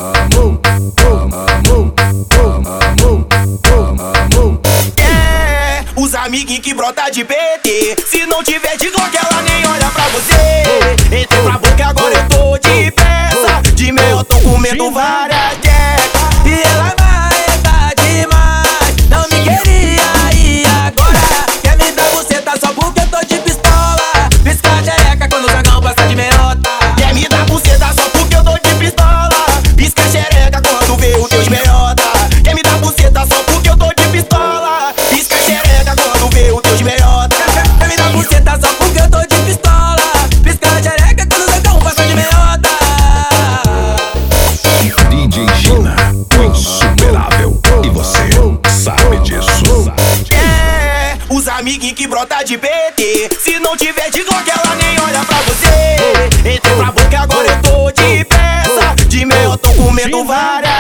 Os amiguinhos que brota de PT, se não tiver de Glock ela nem olha pra você. Entrei pra boca agora eu tô de peça, de meio eu tô comendo várias quecas. E ela marreta demais, não me queria e agora quer me dar buceta só porque eu tô de pistola. Pisca a xereca quando o dragão passa de meiota. Quer me dar buceta só porque eu tô de pistola. Pisca a xereca quando vê os teus meiota. Quer me dar buceta só porque eu tô de pistola. Pisca a xereca quando vê os teus meiota. Quer me dar buceta só porque eu tô de pistola. Pisca a xereca quando o dragão passa de meiota. DJ Gina, o insuperável, e você sabe disso. Os amiguinhos que brota de PT, se não tiver de Glock ela nem olha pra você. Entrei pra boca agora eu tô de peça, de meio eu tô comendo várias